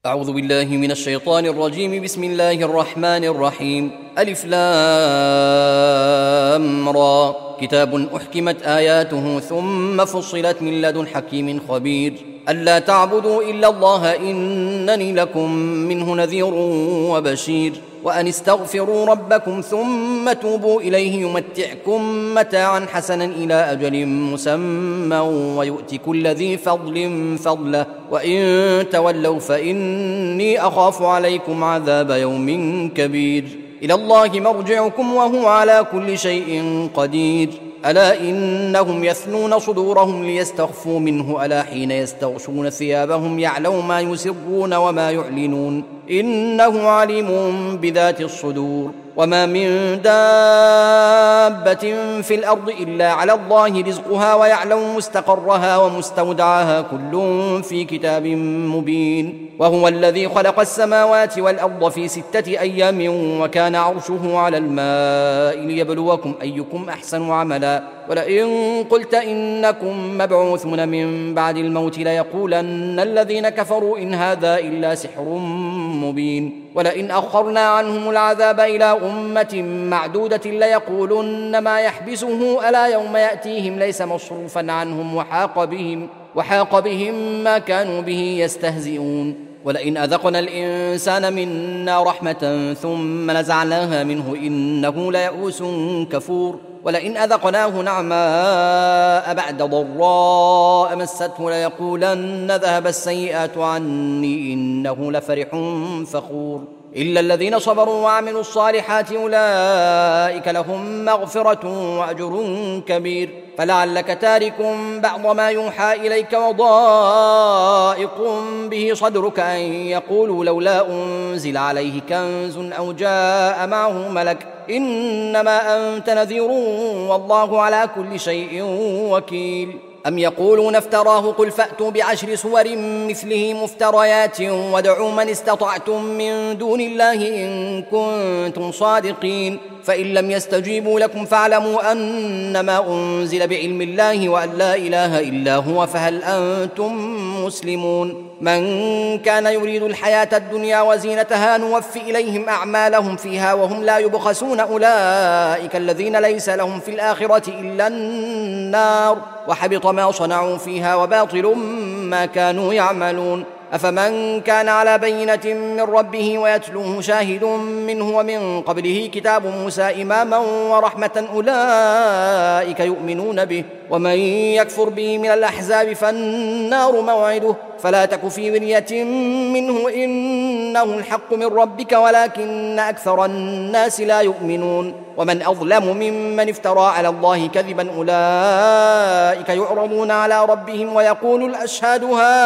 أعوذ بالله من الشيطان الرجيم. بسم الله الرحمن الرحيم. ألف لام را. كتاب أحكمت آياته ثم فصلت من لدن حكيم خبير. ألا تعبدوا إلا الله إنني لكم منه نذير وبشير. وأن استغفروا ربكم ثم توبوا إليه يمتعكم متاعا حسنا إلى أجل مسمى ويؤت كل ذي فضل فضله وإن تولوا فإني أخاف عليكم عذاب يوم كبير. إلى الله مرجعكم وهو على كل شيء قدير. ألا إنهم يثنون صدورهم ليستخفوا منه ألا حين يستغشون ثيابهم يعلم ما يسرون وما يعلنون إنه عليم بذات الصدور. وما من دابة في الأرض إلا على الله رزقها ويعلم مستقرها ومستودعها كل في كتاب مبين. وهو الذي خلق السماوات والأرض في 6 أيام وكان عرشه على الماء ليبلوكم أيكم أحسن عملا. ولئن قلت إنكم مبعوثون من بعد الموت ليقولن الذين كفروا إن هذا إلا سحر مبين. ولئن أخرنا عنهم العذاب إلى أمة معدودة ليقولن ما يحبسه ألا يوم يأتيهم ليس مصروفا عنهم وحاق بهم ما كانوا به يستهزئون. ولئن أذقنا الإنسان منا رحمة ثم نزعناها منه إنه ليئوس كفور. ولئن أذقناه نعماء بعد ضراء مسته ليقولن ذهب السيئات عني إنه لفرح فخور. إلا الذين صبروا وعملوا الصالحات أولئك لهم مغفرة وأجر كبير. فلعلك تارك بعض ما يوحى إليك وضائق به صدرك أن يقولوا لولا أنزل عليه كنز أو جاء معه ملك إنما أنت نذير والله على كل شيء وكيل. أم يقولون افتراه قل فأتوا ب10 سور مثله مفتريات وادعوا من استطعتم من دون الله إن كنتم صادقين. فإن لم يستجيبوا لكم فاعلموا أنما أنزل بعلم الله وأن لا إله إلا هو فهل أنتم مسلمون. من كان يريد الحياة الدنيا وزينتها نوفي إليهم أعمالهم فيها وهم لا يبخسون أولئك الذين ليس لهم في الآخرة إلا النار وحبط ما صنعوا فيها وباطل ما كانوا يعملون. أفمن كان على بينة من ربه ويتلوه شاهد منه ومن قبله كتاب موسى إماما ورحمة أولئك يؤمنون به. ومن يكفر به من الأحزاب فالنار موعده فلا تك في مرية منه إنه الحق من ربك ولكن أكثر الناس لا يؤمنون. ومن أظلم ممن افترى على الله كذبا أولئك يعرضون على ربهم ويقول الأشهاد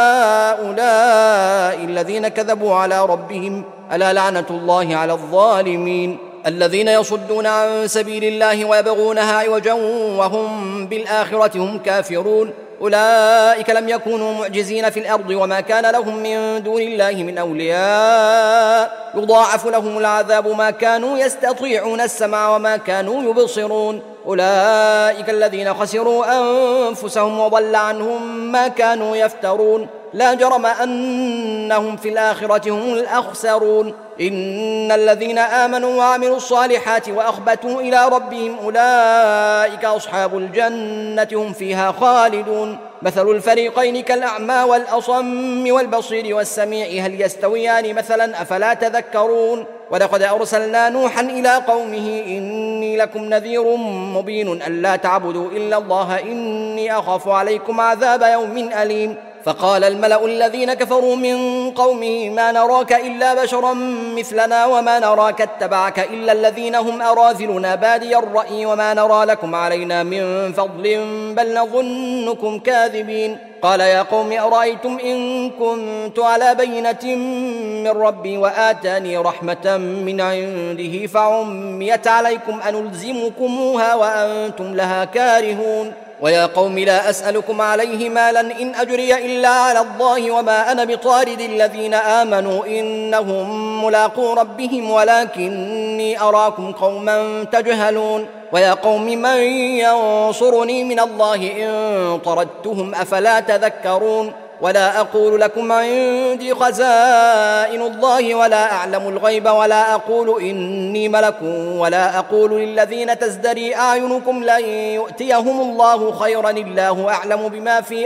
هؤلاء الذين كذبوا على ربهم ألا لعنة الله على الظالمين. الذين يصدون عن سبيل الله ويبغونها عوجا وهم بالآخرة هم كافرون أولئك لم يكونوا معجزين في الأرض وما كان لهم من دون الله من أولياء يضاعف لهم العذاب ما كانوا يستطيعون السمع وما كانوا يبصرون. أولئك الذين خسروا أنفسهم وضل عنهم ما كانوا يفترون. لا جرم أنهم في الآخرة هم الأخسرون. إن الذين آمنوا وعملوا الصالحات وأخبتوا إلى ربهم أولئك أصحاب الجنة هم فيها خالدون. مثل الفريقين كالأعمى والأصم والبصير والسميع هل يستويان مثلا أفلا تذكرون. ولقد أرسلنا نوحا إلى قومه إني لكم نذير مبين ألا تعبدوا إلا الله إني أخاف عليكم عذاب يوم أليم. فقال الملأ الذين كفروا من قومه ما نراك إلا بشرا مثلنا وما نراك اتبعك إلا الذين هم أراذلنا بادي الرأي وما نرى لكم علينا من فضل بل نظنكم كاذبين. قال يا قوم أرأيتم إن كنت على بينة من ربي وآتاني رحمة من عنده فعميت عليكم أنلزمكموها وأنتم لها كارهون. ويا قوم لا أسألكم عليه مالا إن أجري إلا على الله وما أنا بطارد الذين آمنوا إنهم ملاقو ربهم ولكني أراكم قوما تجهلون. ويا قوم من ينصرني من الله إن طردتهم أفلا تذكرون. ولا أقول لكم عندي خزائن الله ولا أعلم الغيب ولا أقول إني ملك ولا أقول للذين تزدري أعينكم لن يؤتيهم الله خيرا الله أعلم بما في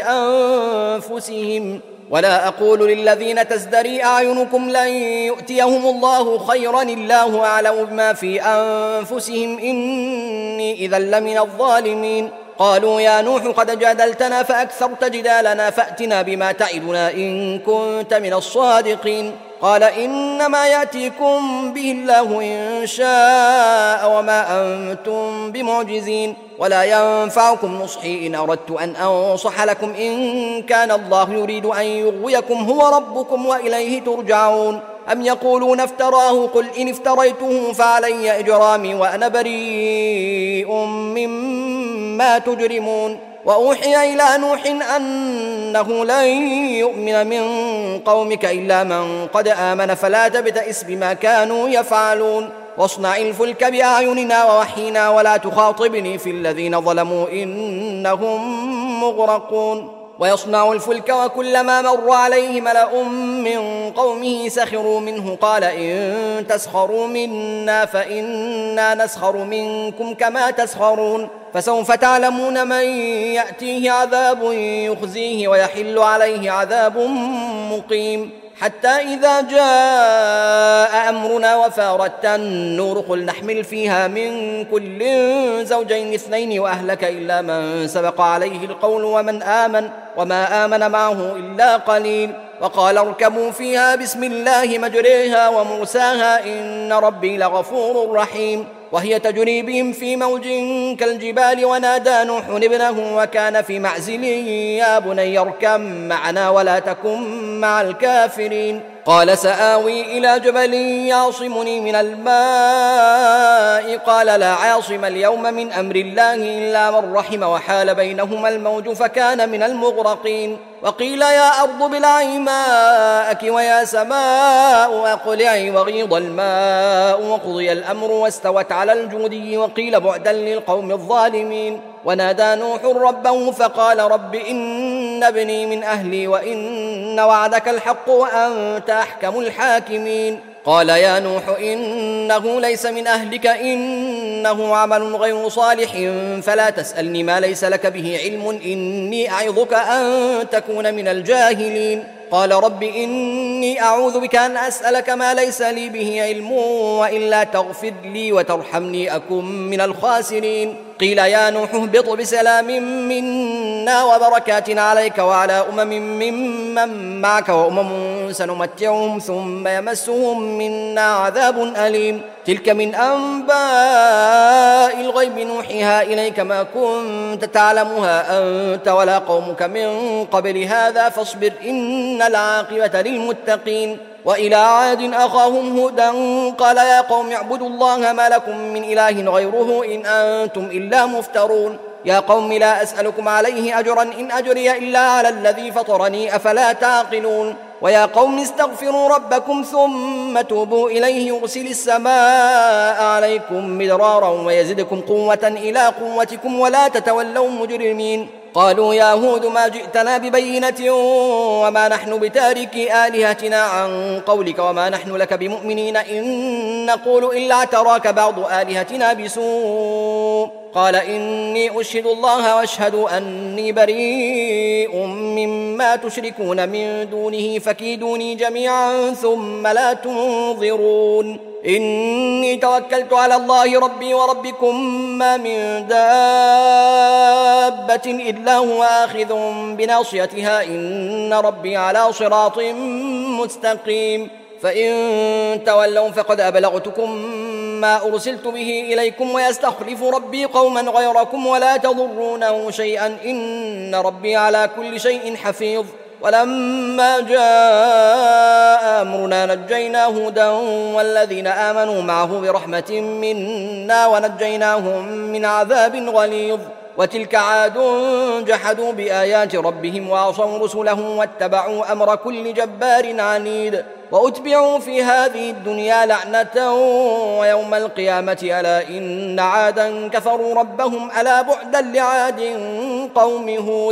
أنفسهم ولا أقول للذين تزدري أعينكم لن يؤتيهم الله خيرا الله أعلم بما في أنفسهم إني إذا لمن الظالمين. قالوا يا نوح قد جادلتنا فأكثرت جدالنا فأتنا بما تعدنا إن كنت من الصادقين. قال إنما يأتيكم به الله إن شاء وما أنتم بمعجزين ولا ينفعكم نصحي إن أردت أن أنصح لكم إن كان الله يريد أن يغويكم هو ربكم وإليه ترجعون. أم يقولون افتراه قل إن افتريته فعلي إجرامي وأنا بريء مما تجرمون. وأوحي إلى نوح أنه لن يؤمن من قومك إلا من قد آمن فلا تبتئس بما كانوا يفعلون واصنع الفلك بأعيننا ووحينا ولا تخاطبني في الذين ظلموا إنهم مغرقون. ويصنع الفلك وكلما مر عليه ملأ من قومه سخروا منه قال إن تسخروا منا فإنا نسخر منكم كما تسخرون فسوف تعلمون من يأتيه عذاب يخزيه ويحل عليه عذاب مقيم. حتى إذا جاء أمرنا وفارت النور قل نحمل فيها من كل زوجين اثنين وأهلك إلا من سبق عليه القول وما آمن معه إلا قليل. وقال اركبوا فيها بسم الله مجريها ومرساها إن ربي لغفور رحيم. وهي تجري بهم في موج كالجبال ونادى نوح ابنه وكان في معزل يا بني اركب معنا ولا تكن مع الكافرين. قال سآوي إلى جبل يعصمني من الماء قال لا عاصم اليوم من أمر الله إلا من رحم وحال بينهما الموج فكان من المغرقين. وقيل يا أرض ابلعي ماءك ويا سماء أقلعي وغيض الماء وقضي الأمر واستوت على الجودي وقيل بعدا للقوم الظالمين. ونادى نوح ربه فقال رب إن ابني من أهلي وإن وعدك الحق وأنت أحكم الحاكمين. قال يا نوح إنه ليس من أهلك إنه عمل غير صالح فلا تسألني ما ليس لك به علم إني أعظك أن تكون من الجاهلين. قال رب إني أعوذ بك أن أسألك ما ليس لي به علم وإلا تغفر لي وترحمني أكن من الخاسرين. قيل يا نوح اهبط بسلام منا وبركات عليك وعلى ممن معك وأمم سنمتعهم ثم يمسهم منا عذاب أليم. تلك من أنباء الغيب نوحيها إليك ما كنت تعلمها أنت ولا قومك من قبل هذا فاصبر إن العاقبة للمتقين. وإلى عاد أخاهم هودا قال يا قوم اعبدوا الله ما لكم من إله غيره إن أنتم إلا مفترون. يا قوم لا أسألكم عليه أجرا إن أجري إلا على الذي فطرني أفلا تعقلون. ويا قوم استغفروا ربكم ثم توبوا إليه يرسل السماء عليكم مدرارا ويزدكم قوة إلى قوتكم ولا تتولوا مجرمين. قالوا يا هود ما جئتنا ببينة وما نحن بتاركي آلهتنا عن قولك وما نحن لك بمؤمنين إن نقول إلا اعتراك بعض آلهتنا بسوء. قال إني أشهد الله واشهد أني بريء مما تشركون من دونه فكيدوني جميعا ثم لا تنظرون. إني توكلت على الله ربي وربكم ما من دابة إلا هو آخذ بناصيتها إن ربي على صراط مستقيم. فإن تولوا فقد أبلغتكم ما أرسلت به إليكم ويستخلف ربي قوما غيركم ولا تضرونه شيئا إن ربي على كل شيء حفيظ. ولما جاء أمرنا نجينا هودا والذين آمنوا معه برحمة منا ونجيناهم من عذاب غليظ. وتلك عاد جحدوا بآيات ربهم وعصوا رسله واتبعوا أمر كل جبار عنيد. وأتبعوا في هذه الدنيا لعنة ويوم القيامة ألا إن عادا كفروا ربهم ألا بعدا لعاد قوم هود.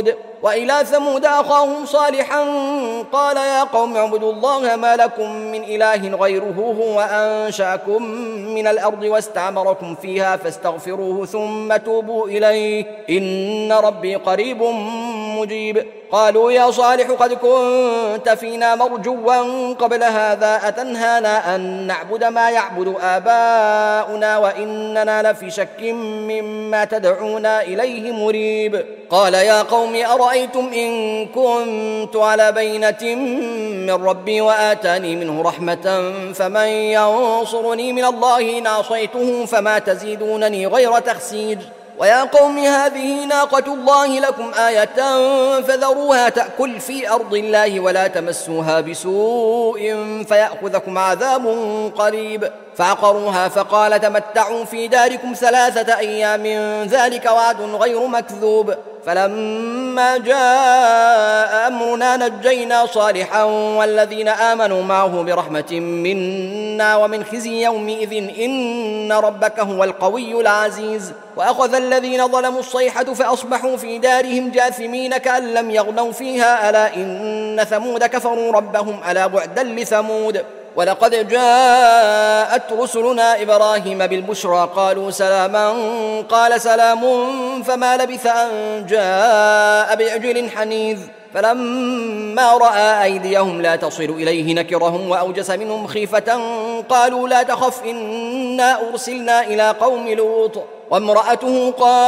وإلى ثمود أخاهم صالحا قال يا قوم اعبدوا الله ما لكم من إله غيره هو أنشأكم من الأرض واستعمركم فيها فاستغفروه ثم توبوا إليه إن ربي قريب مجيب. قالوا يا صالح قد كنت فينا مرجوا قبل هذا أتنهانا أن نعبد ما يعبد آباؤنا وإننا لفي شك مما تدعونا إليه مريب. قال يا قوم أرأيتم إن كنت على بينة من ربي وآتاني منه رحمة فمن ينصرني من الله إن عصيته فما تزيدونني غير تخسير. ويا قوم هذه ناقة الله لكم آية فذروها تأكل في أرض الله ولا تمسوها بسوء فيأخذكم عذاب قريب. فعقروها فقال تمتعوا في داركم 3 أيام ذلك وعد غير مكذوب. فلما جاء أمرنا نجينا صالحا والذين آمنوا معه برحمة منا ومن خزي يومئذ إن ربك هو القوي العزيز. وأخذ الذين ظلموا الصيحة فأصبحوا في دارهم جاثمين كأن لم يغنوا فيها ألا إن ثمود كفروا ربهم ألا بعدا لثمود. ولقد جاءت رسلنا إبراهيم بالبشرى قالوا سلاما قال سلام فما لبث أن جاء بعجل حنيذ. فلما رأى أيديهم لا تصل إليه نكرهم وأوجس منهم خيفة قالوا لا تخف إنا أرسلنا إلى قوم لوط وامرأته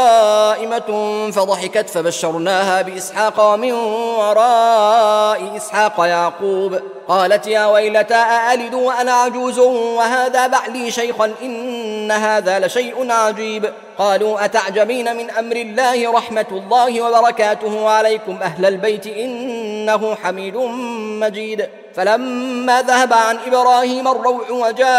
قائمة فضحكت فبشرناها بإسحاق ومن وراء إسحاق يعقوب. قالت يا ويلتى أألد وأنا عجوز وهذا بعلي شيخا إن هذا لشيء عجيب. قالوا أتعجبين من أمر الله رحمة الله وبركاته عليكم أهل البيت إنه حميد مجيد. فلما ذهب عن إبراهيم الروع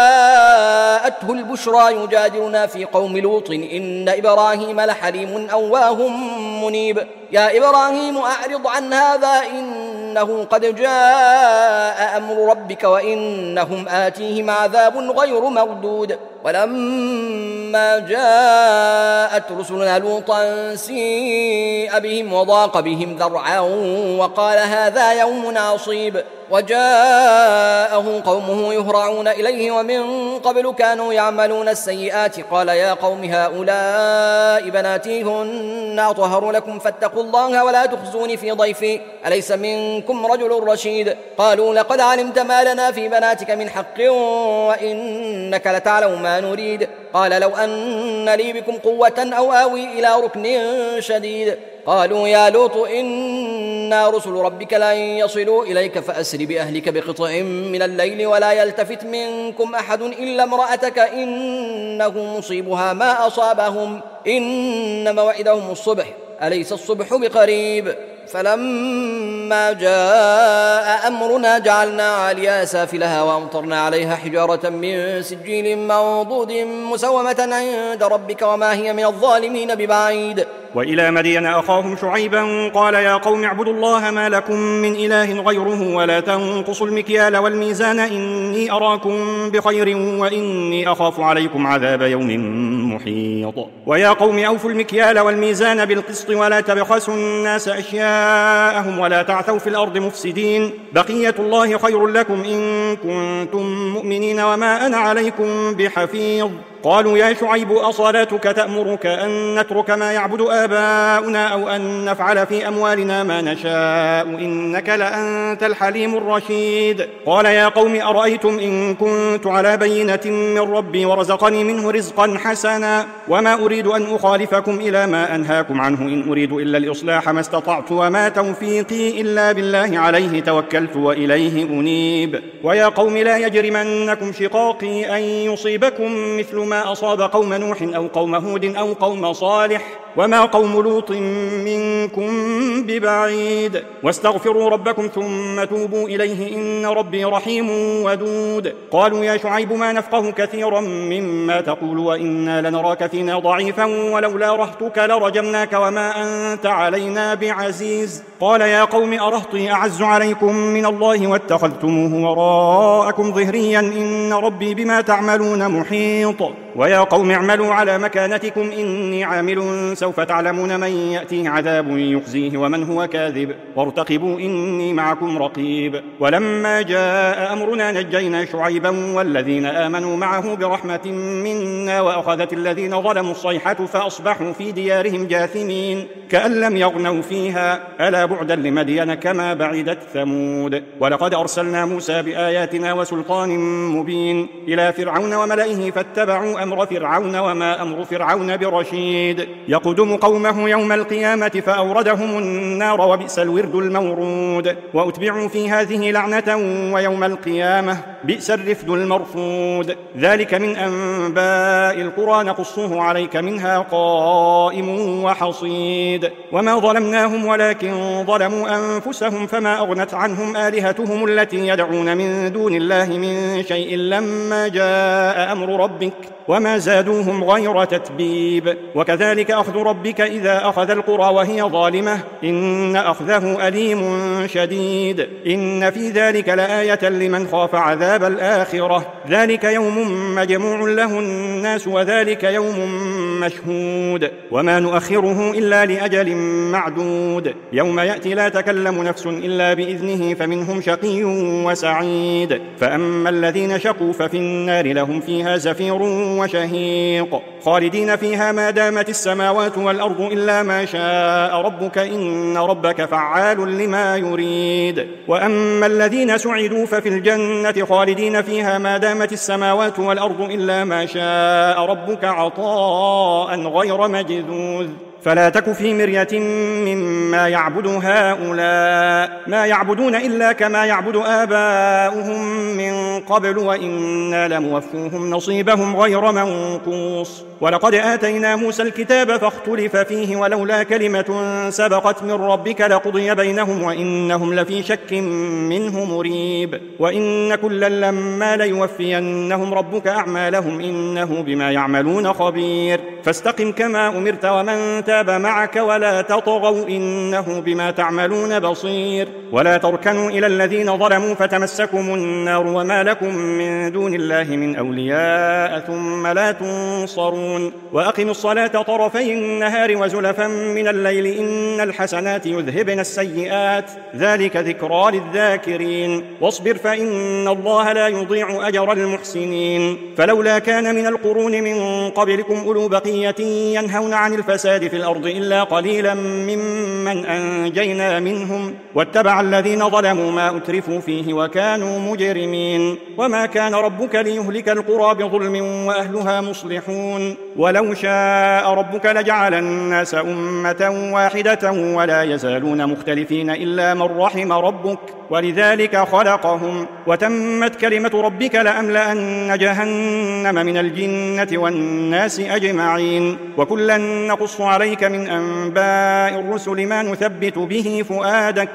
وجاءته البشرى يجادلنا في قوم لوط إن إبراهيم لحليم أواه منيب. يا إبراهيم أعرض عن هذا إنه قد جاء أمر ربك وإنهم آتيهم عذاب غير مردود. ولما جاءت رسلنا لوطا سيء بهم وضاق بهم ذرعا وقال هذا يوم عصيب. وجاءه قومه يهرعون إليه ومن قبل كانوا يعملون السيئات قال يا قوم هؤلاء بناتي هن أطهر لكم فاتقوا الله ولا تخزوني في ضيفي أليس منكم رجل رشيد. قالوا لقد علمت ما لنا في بناتك من حق وإنك لتعلم ما نريد. قال لو أن لي بكم قوة أو آوي إلى ركن شديد. قالوا يا لوط إنا رسل ربك لن يصلوا إليك فأسر بأهلك بقطع من الليل ولا يلتفت منكم أحد إلا امرأتك إنه مصيبها ما أصابهم إن موعدهم الصبح أليس الصبح بقريب. فلما جاء أمرنا جعلنا عاليها سافلها وأمطرنا عليها حجارة من سجيل منضود مسومة عند ربك وما هي من الظالمين ببعيد. وإلى مدين أخاهم شعيبا قال يا قوم اعبدوا الله ما لكم من إله غيره ولا تنقصوا المكيال والميزان إني أراكم بخير وإني أخاف عليكم عذاب يوم محيط. ويا قوم أوفوا المكيال والميزان بالقسط ولا تبخسوا الناس أشياءهم ولا تعثوا في الأرض مفسدين بقية الله خير لكم إن كنتم مؤمنين وما أنا عليكم بحفيظ. قالوا يا شعيب أصلاتك تأمرك أن نترك ما يعبد آباؤنا أو أن نفعل في أموالنا ما نشاء إنك لأنت الحليم الرشيد. قال يا قوم أرأيتم إن كنت على بينة من ربي ورزقني منه رزقا حسنا وما أريد أن أخالفكم إلى ما أنهاكم عنه إن أريد إلا الإصلاح ما استطعت وما توفيقي إلا بالله عليه توكلت وإليه أنيب. ويا قوم لا يجرمنكم شقاقي أن يصيبكم مثل ما أصاب قوم نوح أو قوم هود أو قوم صالح وما قوم لوط منكم ببعيد. واستغفروا ربكم ثم توبوا إليه إن ربي رحيم ودود. قالوا يا شعيب ما نفقه كثيرا مما تقول وإنا لنراك فينا ضعيفا ولولا رهتك لرجمناك وما أنت علينا بعزيز. قال يا قوم أرهطي أعز عليكم من الله واتخذتموه وراءكم ظهريا إن ربي بما تعملون محيط. ويا قوم اعملوا على مكانتكم إني عامل سوف تعلمون من يأتيه عذاب يخزيه ومن هو كاذب وارتقبوا إني معكم رقيب. ولما جاء أمرنا نجينا شعيبا والذين آمنوا معه برحمة منا وأخذت الذين ظلموا الصيحة فأصبحوا في ديارهم جاثمين كأن لم يغنوا فيها ألا بعدا لمدين كما بعدت ثمود. ولقد أرسلنا موسى بآياتنا وسلطان مبين إلى فرعون وملئه فاتبعوا أمر فرعون وما أمر فرعون برشيد يقدم قومه يوم القيامة فأوردهم النار وبئس الورد المورود. وأتبعوا في هذه لعنة ويوم القيامة بئس الرفد المرفود. ذلك من أنباء القرى نقصه عليك منها قائم وحصيد. وما ظلمناهم ولكن ظلموا أنفسهم فما أغنت عنهم آلهتهم التي يدعون من دون الله من شيء لما جاء أمر ربك وما زادوهم غير تتبيب. وكذلك أخذ ربك إذا أخذ القرى وهي ظالمة إن أخذه أليم شديد. إن في ذلك لآية لمن خاف عذاب الآخرة. ذلك يوم مجموع له الناس وذلك يوم مشهود وما نؤخره إلا لأجل معدود. يوم يأتي لا تكلم نفس إلا بإذنه فمنهم شقي وسعيد. فأما الذين شقوا ففي النار لهم فيها زفير وشهيق خالدين فيها ما دامت السماوات والأرض إلا ما شاء ربك إن ربك فعال لما يريد. وأما الذين سعدوا ففي الجنة خالدين فيها ما دامت السماوات والأرض إلا ما شاء ربك عطاء غير مجذوذ. فلا تك في مرية مما يعبد هؤلاء ما يعبدون إلا كما يعبد آباؤهم من قبل وإنا لموفوهم نصيبهم غير منقوص. ولقد آتينا موسى الكتاب فاختلف فيه ولولا كلمة سبقت من ربك لقضي بينهم وإنهم لفي شك منه مريب. وإن كلا لما ليوفينهم ربك أعمالهم إنه بما يعملون خبير. فاستقم كما أمرت ومن تاب معك ولا تطغوا إنه بما تعملون بصير. ولا تركنوا إلى الذين ظلموا فتمسكم النار وما لكم من دون الله من أولياء ثم لا تنصرون. وأقموا الصلاة طرفي النهار وزلفا من الليل إن الحسنات يذهبن السيئات ذلك ذكرى للذاكرين. واصبر فإن الله لا يضيع أجر المحسنين. فلولا كان من القرون من قبلكم أولو بقية ينهون عن الفساد في الأرض إلا قليلا ممن أنجينا منهم واتبع الذين ظلموا ما أترفوا فيه وكانوا مجرمين. وما كان ربك ليهلك القرى بظلم وأهلها مصلحون. ولو شاء ربك لجعل الناس أمة واحدة ولا يزالون مختلفين إلا من رحم ربك ولذلك خلقهم. وتمت كلمة ربك لأملأن جهنم من الجنة والناس أجمعين. وكلا نقص عليك من أنباء الرسل ما نثبت به فؤادك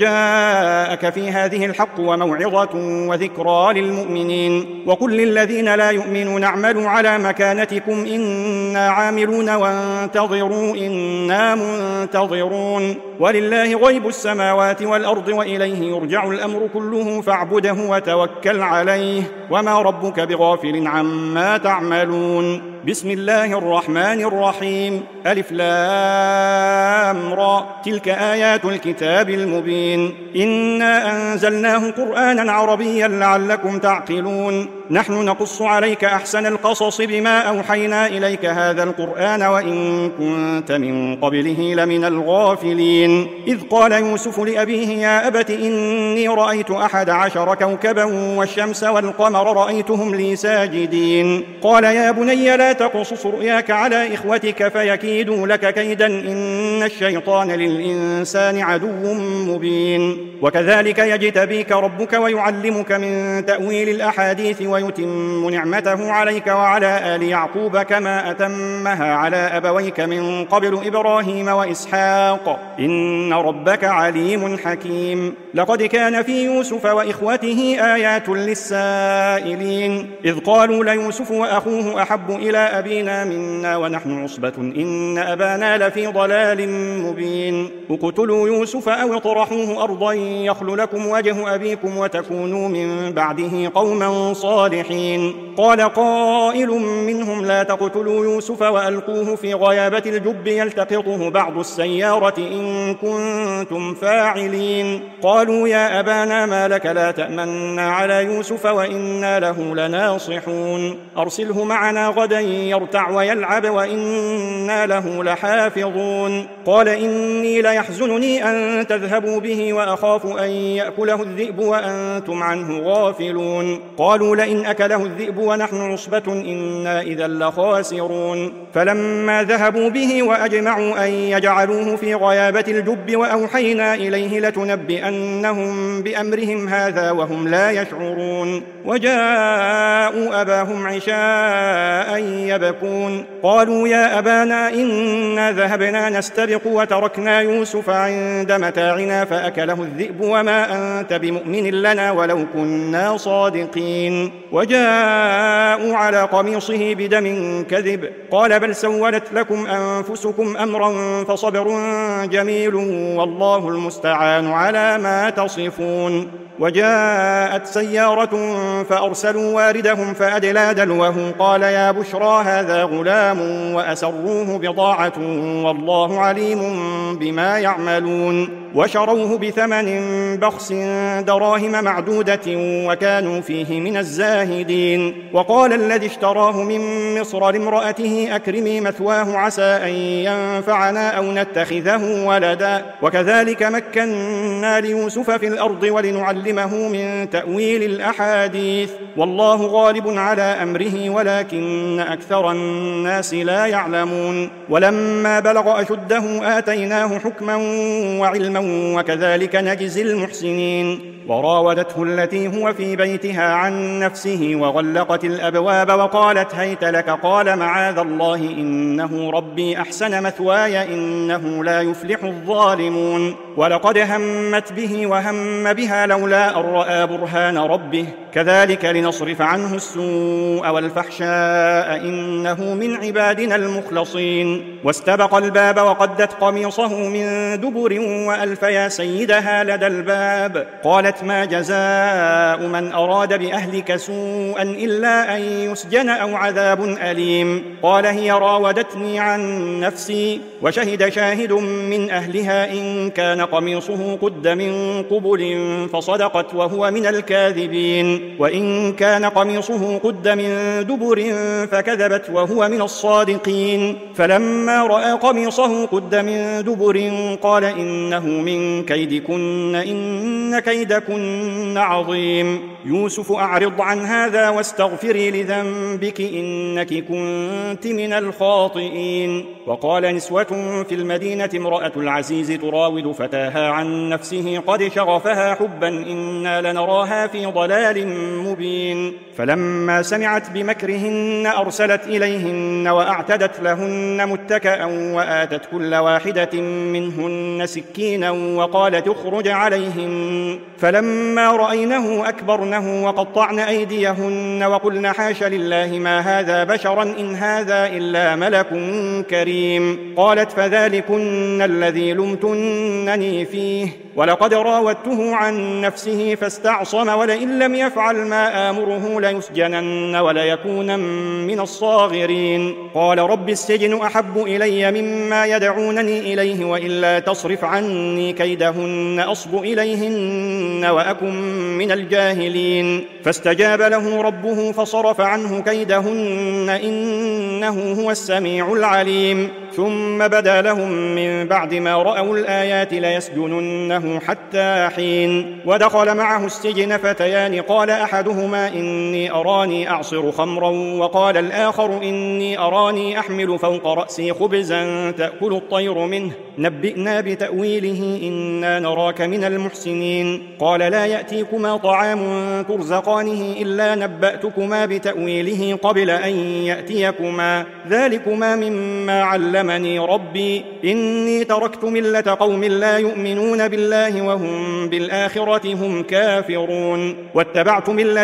وجاءك في هذه الحق وموعظة وذكرى للمؤمنين. وقل للذين لا يؤمنون اعملوا على مكانتكم إنا عاملون وانتظروا إنا منتظرون. ولله غيب السماوات والأرض وإليه يرجع الأمر كله فاعبده وتوكل عليه وما ربك بغافل عما تعملون. بسم الله الرحمن الرحيم ألف لام را تلك آيات الكتاب المبين إنا أنزلناه قرآنا عربيا لعلكم تعقلون. نحن نقص عليك أحسن القصص بما أوحينا إليك هذا القرآن وإن كنت من قبله لمن الغافلين. إذ قال يوسف لأبيه يا أبت إني رأيت 11 كوكبا والشمس والقمر رأيتهم لي ساجدين. قال يا بني لا تقصص رؤياك على إخوتك فيكيدوا لك كيدا إن الشيطان للإنسان عدو مبين. وكذلك يجتبيك ربك ويعلمك من تأويل الأحاديث ويتم نعمته عليك وعلى آل يعقوب كما أتمها على أبويك من قبل إبراهيم وإسحاق إن ربك عليم حكيم. لقد كان في يوسف وإخوته آيات للسائلين إذ قالوا ليوسف وأخوه أحب إلى أبينا منا ونحن عصبة إن أبانا لفي ضلال مبين. اقتلوا يوسف أو اطرحوه أرضا يخل لكم وجه أبيكم وتكونوا من بعده قوما صالحين الصالحين. قال قائل منهم لا تقتلوا يوسف وألقوه في غيابة الجب يلتقطه بعض السيارة إن كنتم فاعلين. قالوا يا أبانا ما لك لا تأمنا على يوسف وإنا له لناصحون أرسله معنا غدا يرتع ويلعب وإنا له لحافظون. قال إني ليحزنني أن تذهبوا به وأخاف أن يأكله الذئب وأنتم عنه غافلون. قالوا لئن أكله الذئب ونحن عصبة إنا إذا لخاسرون. فلما ذهبوا به وأجمعوا أن يجعلوه في غيابة الجب وأوحينا إليه لتنبئنهم بأمرهم هذا وهم لا يشعرون. وجاءوا أباهم عشاء يبكون. قالوا يا أبانا إنا ذهبنا نستبق وتركنا يوسف عند متاعنا فأكله الذئب وما أنت بمؤمن لنا ولو كنا صادقين. وجاءوا على قميصه بدم كذب قال بل سولت لكم أنفسكم أمرا فصبر جميل والله المستعان على ما تصفون. وجاءت سيارة فأرسلوا واردهم فأدلى دلوه قال يا بشرى هذا غلام وأسروه بضاعة والله عليم بما يعملون. وشروه بثمن بخس دراهم معدودة وكانوا فيه من الزاهدين. وقال الذي اشتراه من مصر لامرأته أكرمي مثواه عسى أن ينفعنا أو نتخذه ولدا وكذلك مكنا ليوسف في الأرض ولنعلمه من تأويل الأحاديث والله غالب على أمره ولكن أكثر الناس لا يعلمون. ولما بلغ أشده آتيناه حكما وعلما وكذلك نجزي المحسنين. وراودته التي هو في بيتها عن نفسه وغلقت الأبواب وقالت هيت لك قال معاذ الله إنه ربي أحسن مثواي إنه لا يفلح الظالمون. ولقد همت به وهم بها لولا أن رأى برهان ربه كذلك لنصرف عنه السوء والفحشاء إنه من عبادنا المخلصين. واستبق الباب وقدت قميصه من دبر وألف يا سيدها لدى الباب. قالت ما جزاء من أراد بأهلك سوءا إلا أن يسجن أو عذاب أليم. قال هي راودتني عن نفسي وشهد شاهد من أهلها إن كان قميصه قد من قبل فصدقت وهو من الكاذبين وإن كان قميصه قد من دبر فكذبت وهو من الصادقين. فلما رأى قميصه قد من دبر قال إنه من كيدكن إن كيدكن عظيم. يوسف أعرض عن هذا واستغفري لذنبك إنك كنت من الخاطئين. وقال نسوة في المدينة امرأة العزيز تراود فتاها عن نفسه قد شغفها حبا إنا لنراها في ضلال مبين. فلما سمعت بمكرهن أرسلت إليهن وأعتدت لهن متكأ وآتت كل واحدة منهن سكينا وقالت اخرج عليهن. فلما رأينه أكبرنه وقطعن أيديهن وقلن حاش لله ما هذا بشرا إن هذا إلا ملك كريم. قالت فذلكن الذي لمتنني فيه ولقد راودته عن نفسه فاستعصم ولئن لم يفعل ما آمره ليسجنن وليكون من الصاغرين. قال رب السجن أحب إلي مما يدعونني إليه وإلا تصرف عني كيدهن أصب إليهن وأكن من الجاهلين. فاستجاب له ربه فصرف عنه كيدهن إنه هو السميع العليم. ثم بدا لهم من بعد ما رأوا الآيات ليسجننه حتى حين. ودخل معه السجن فتيان قال أحدهما إني أراني أعصر خمرا وقال الآخر إني أراني أحمل فوق رأسي خبزا تأكل الطير منه نبئنا بتأويله إنا نراك من المحسنين. قال لا يأتيكما طعام ترزقانه إلا نبأتكما بتأويله قبل أن يأتيكما ذلكما مما علمني علمني ربي إني تركت ملة قوم لا يؤمنون بالله وهم بالآخرة هم كافرون واتبعت ملة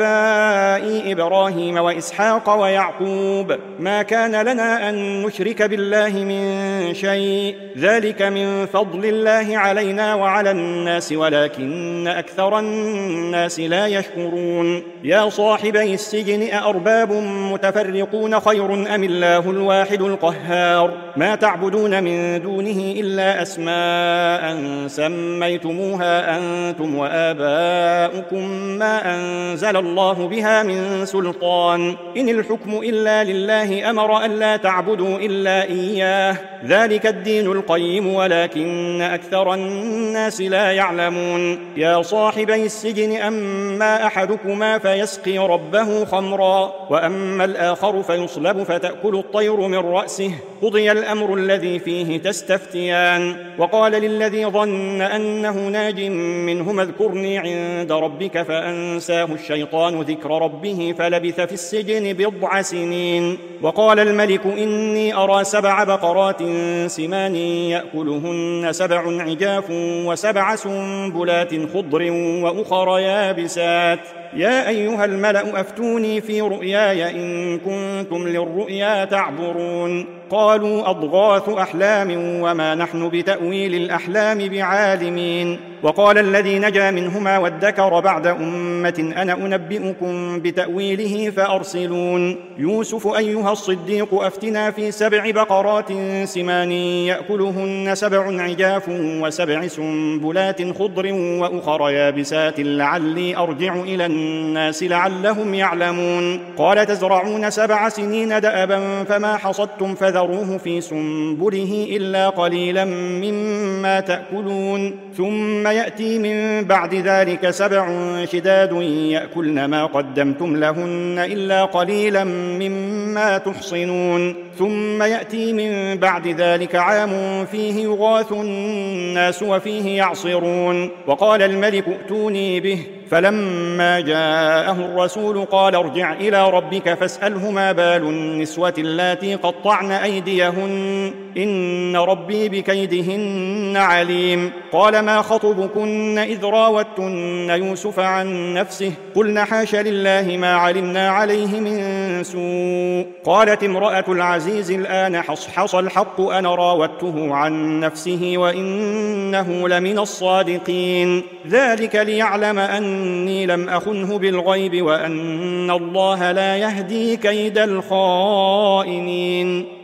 آبائي إبراهيم وإسحاق ويعقوب ما كان لنا أن نشرك بالله من شيء ذلك من فضل الله علينا وعلى الناس ولكن أكثر الناس لا يشكرون يا صاحبي السجن أأرباب متفرقون خير أم الله الواحد القهار ما تعبدون من دونه إلا أسماء سميتموها أنتم وآباؤكم ما أنزل الله بها من سلطان إن الحكم إلا لله أمر ألا تعبدوا إلا إياه ذلك الدين القيم ولكن أكثر الناس لا يعلمون يا صاحبي السجن أما أحدكما فيسقي ربه خمرا وأما الآخر فيصلب فتأكل الطير من رأسه قضي الأمر الذي فيه تستفتيان وقال للذي ظن أنه ناج منهما اذكرني عند ربك فأنساه الشيطان ذكر ربه فلبث في السجن 9 سنين وقال الملك إني أرى 7 بقرات سمان يأكلهن 7 عجاف و7 سنبلات خضر وأخر يابسات يا أيها الملأ أفتوني في رؤياي إن كنتم للرؤيا تعبرون قالوا أضغاث أحلام وما نحن بتأويل الأحلام بعالمين وقال الذي نجا منهما وادكر بعد أمة أنا أنبئكم بتأويله فأرسلون يوسف أيها الصديق أفتنا في 7 بقرات سمان يأكلهن 7 عجاف و7 سنبلات خضر وأخر يابسات لعلي أرجع إلى الناس لعلهم يعلمون قال تزرعون 7 سنين دأبا فما حصدتم فذروه في سنبله إلا قليلا مما تأكلون ثم يأتي من بعد ذلك 7 شداد يأكلن ما قدمتم لهن إلا قليلا مما تحصنون ثم يأتي من بعد ذلك عام فيه يغاث الناس وفيه يعصرون وقال الملك ائتوني به فلما جاءه الرسول قال ارجع إلى ربك فاسأله ما بال النسوة اللاتي قطعن أيديهن إن ربي بكيدهن عليم قال ما خطبكن إذ راوتن يوسف عن نفسه قلن حاش لله ما علمنا عليه من سوء قالت امرأة العزيز الآن حصحص الحق أنا راودته عن نفسه وإنه لمن الصادقين ذلك ليعلم أني لم أخنه بالغيب وأن الله لا يهدي كيد الخائنين